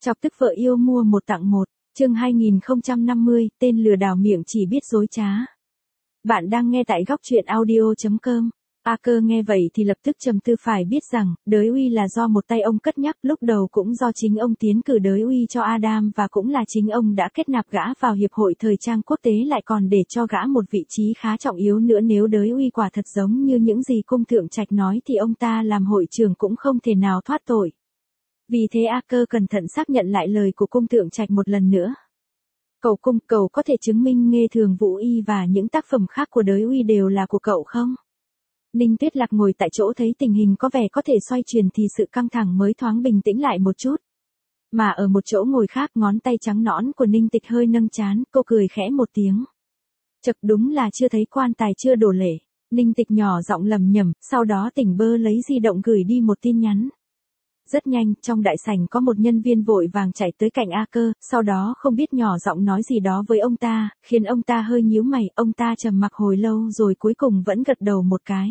Chọc tức vợ yêu mua một tặng một, chương 2050, tên lừa đảo miệng chỉ biết dối trá. Bạn đang nghe tại góc truyện audio.com. A Cơ nghe vậy thì lập tức trầm tư, phải biết rằng, đới uy là do một tay ông cất nhắc, lúc đầu cũng do chính ông tiến cử đới uy cho Adam và cũng là chính ông đã kết nạp gã vào hiệp hội thời trang quốc tế, lại còn để cho gã một vị trí khá trọng yếu nữa. Nếu đới uy quả thật giống như những gì cung thượng trạch nói thì ông ta làm hội trưởng cũng không thể nào thoát tội. Vì thế A Cơ cẩn thận xác nhận lại lời của cung thượng trạch một lần nữa. Cậu cung, cậu có thể chứng minh Nghê Thường Vũ Y và những tác phẩm khác của đới uy đều là của cậu không? Ninh Tuyết Lạc ngồi tại chỗ thấy tình hình có vẻ có thể xoay chuyển thì sự căng thẳng mới thoáng bình tĩnh lại một chút. Mà ở một chỗ ngồi khác, ngón tay trắng nõn của Ninh Tịch hơi nâng trán, cô cười khẽ một tiếng. Chật, đúng là chưa thấy quan tài chưa đổ lệ. Ninh Tịch nhỏ giọng lầm nhầm, sau đó tỉnh bơ lấy di động gửi đi một tin nhắn. Rất nhanh, trong đại sảnh có một nhân viên vội vàng chạy tới cạnh A Cơ, sau đó không biết nhỏ giọng nói gì đó với ông ta, khiến ông ta hơi nhíu mày. Ông ta trầm mặc hồi lâu rồi cuối cùng vẫn gật đầu một cái.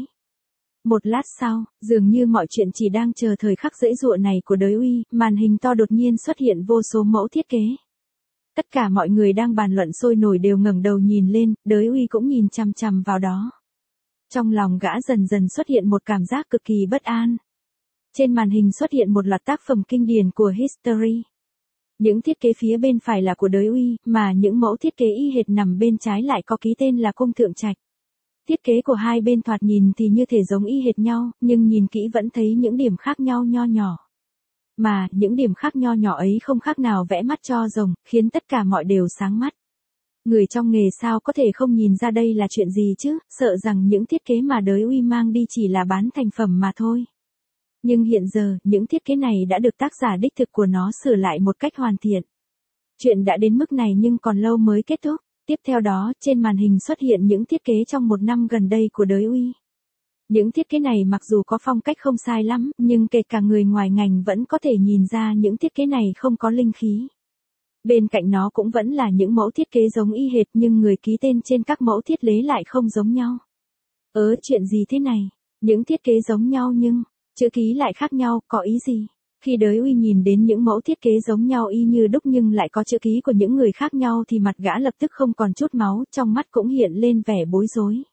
Một lát sau, dường như mọi chuyện chỉ đang chờ thời khắc giãy giụa này của đới uy, màn hình to đột nhiên xuất hiện vô số mẫu thiết kế. Tất cả mọi người đang bàn luận sôi nổi đều ngẩng đầu nhìn lên, đới uy cũng nhìn chằm chằm vào đó. Trong lòng gã dần dần xuất hiện một cảm giác cực kỳ bất an. Trên màn hình xuất hiện một loạt tác phẩm kinh điển của History. Những thiết kế phía bên phải là của đới uy, mà những mẫu thiết kế y hệt nằm bên trái lại có ký tên là cung thượng trạch. Thiết kế của hai bên thoạt nhìn thì như thể giống y hệt nhau, nhưng nhìn kỹ vẫn thấy những điểm khác nhau nho nhỏ. Mà, những điểm khác nho nhỏ ấy không khác nào vẽ mắt cho rồng, khiến tất cả mọi đều sáng mắt. Người trong nghề sao có thể không nhìn ra đây là chuyện gì chứ, sợ rằng những thiết kế mà đới uy mang đi chỉ là bán thành phẩm mà thôi. Nhưng hiện giờ, những thiết kế này đã được tác giả đích thực của nó sửa lại một cách hoàn thiện. Chuyện đã đến mức này nhưng còn lâu mới kết thúc. Tiếp theo đó, trên màn hình xuất hiện những thiết kế trong một năm gần đây của đới uy. Những thiết kế này mặc dù có phong cách không sai lắm, nhưng kể cả người ngoài ngành vẫn có thể nhìn ra những thiết kế này không có linh khí. Bên cạnh nó cũng vẫn là những mẫu thiết kế giống y hệt nhưng người ký tên trên các mẫu thiết kế lại không giống nhau. Chuyện gì thế này? Những thiết kế giống nhau nhưng chữ ký lại khác nhau, có ý gì? Khi đới uy nhìn đến những mẫu thiết kế giống nhau y như đúc nhưng lại có chữ ký của những người khác nhau thì mặt gã lập tức không còn chút máu, trong mắt cũng hiện lên vẻ bối rối.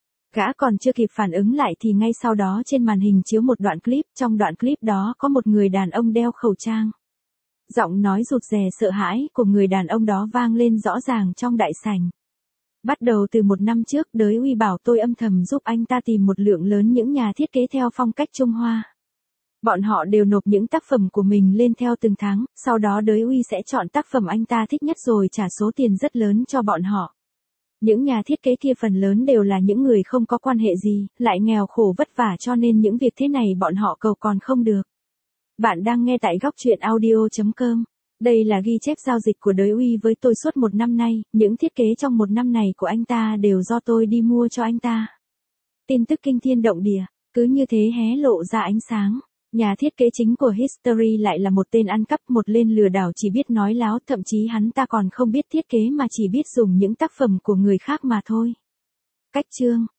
Gã còn chưa kịp phản ứng lại thì ngay sau đó trên màn hình chiếu một đoạn clip, trong đoạn clip đó có một người đàn ông đeo khẩu trang. Giọng nói rụt rè sợ hãi của người đàn ông đó vang lên rõ ràng trong đại sảnh. Bắt đầu từ một năm trước, đới uy bảo tôi âm thầm giúp anh ta tìm một lượng lớn những nhà thiết kế theo phong cách Trung Hoa. Bọn họ đều nộp những tác phẩm của mình lên theo từng tháng, sau đó đới uy sẽ chọn tác phẩm anh ta thích nhất rồi trả số tiền rất lớn cho bọn họ. Những nhà thiết kế kia phần lớn đều là những người không có quan hệ gì, lại nghèo khổ vất vả cho nên những việc thế này bọn họ cầu còn không được. Bạn đang nghe tại góc truyện audio.com. Đây là ghi chép giao dịch của đới uy với tôi suốt một năm nay, những thiết kế trong một năm này của anh ta đều do tôi đi mua cho anh ta. Tin tức kinh thiên động địa, cứ như thế hé lộ ra ánh sáng. Nhà thiết kế chính của History lại là một tên ăn cắp, một tên lừa đảo chỉ biết nói láo, thậm chí hắn ta còn không biết thiết kế mà chỉ biết dùng những tác phẩm của người khác mà thôi. Cách chương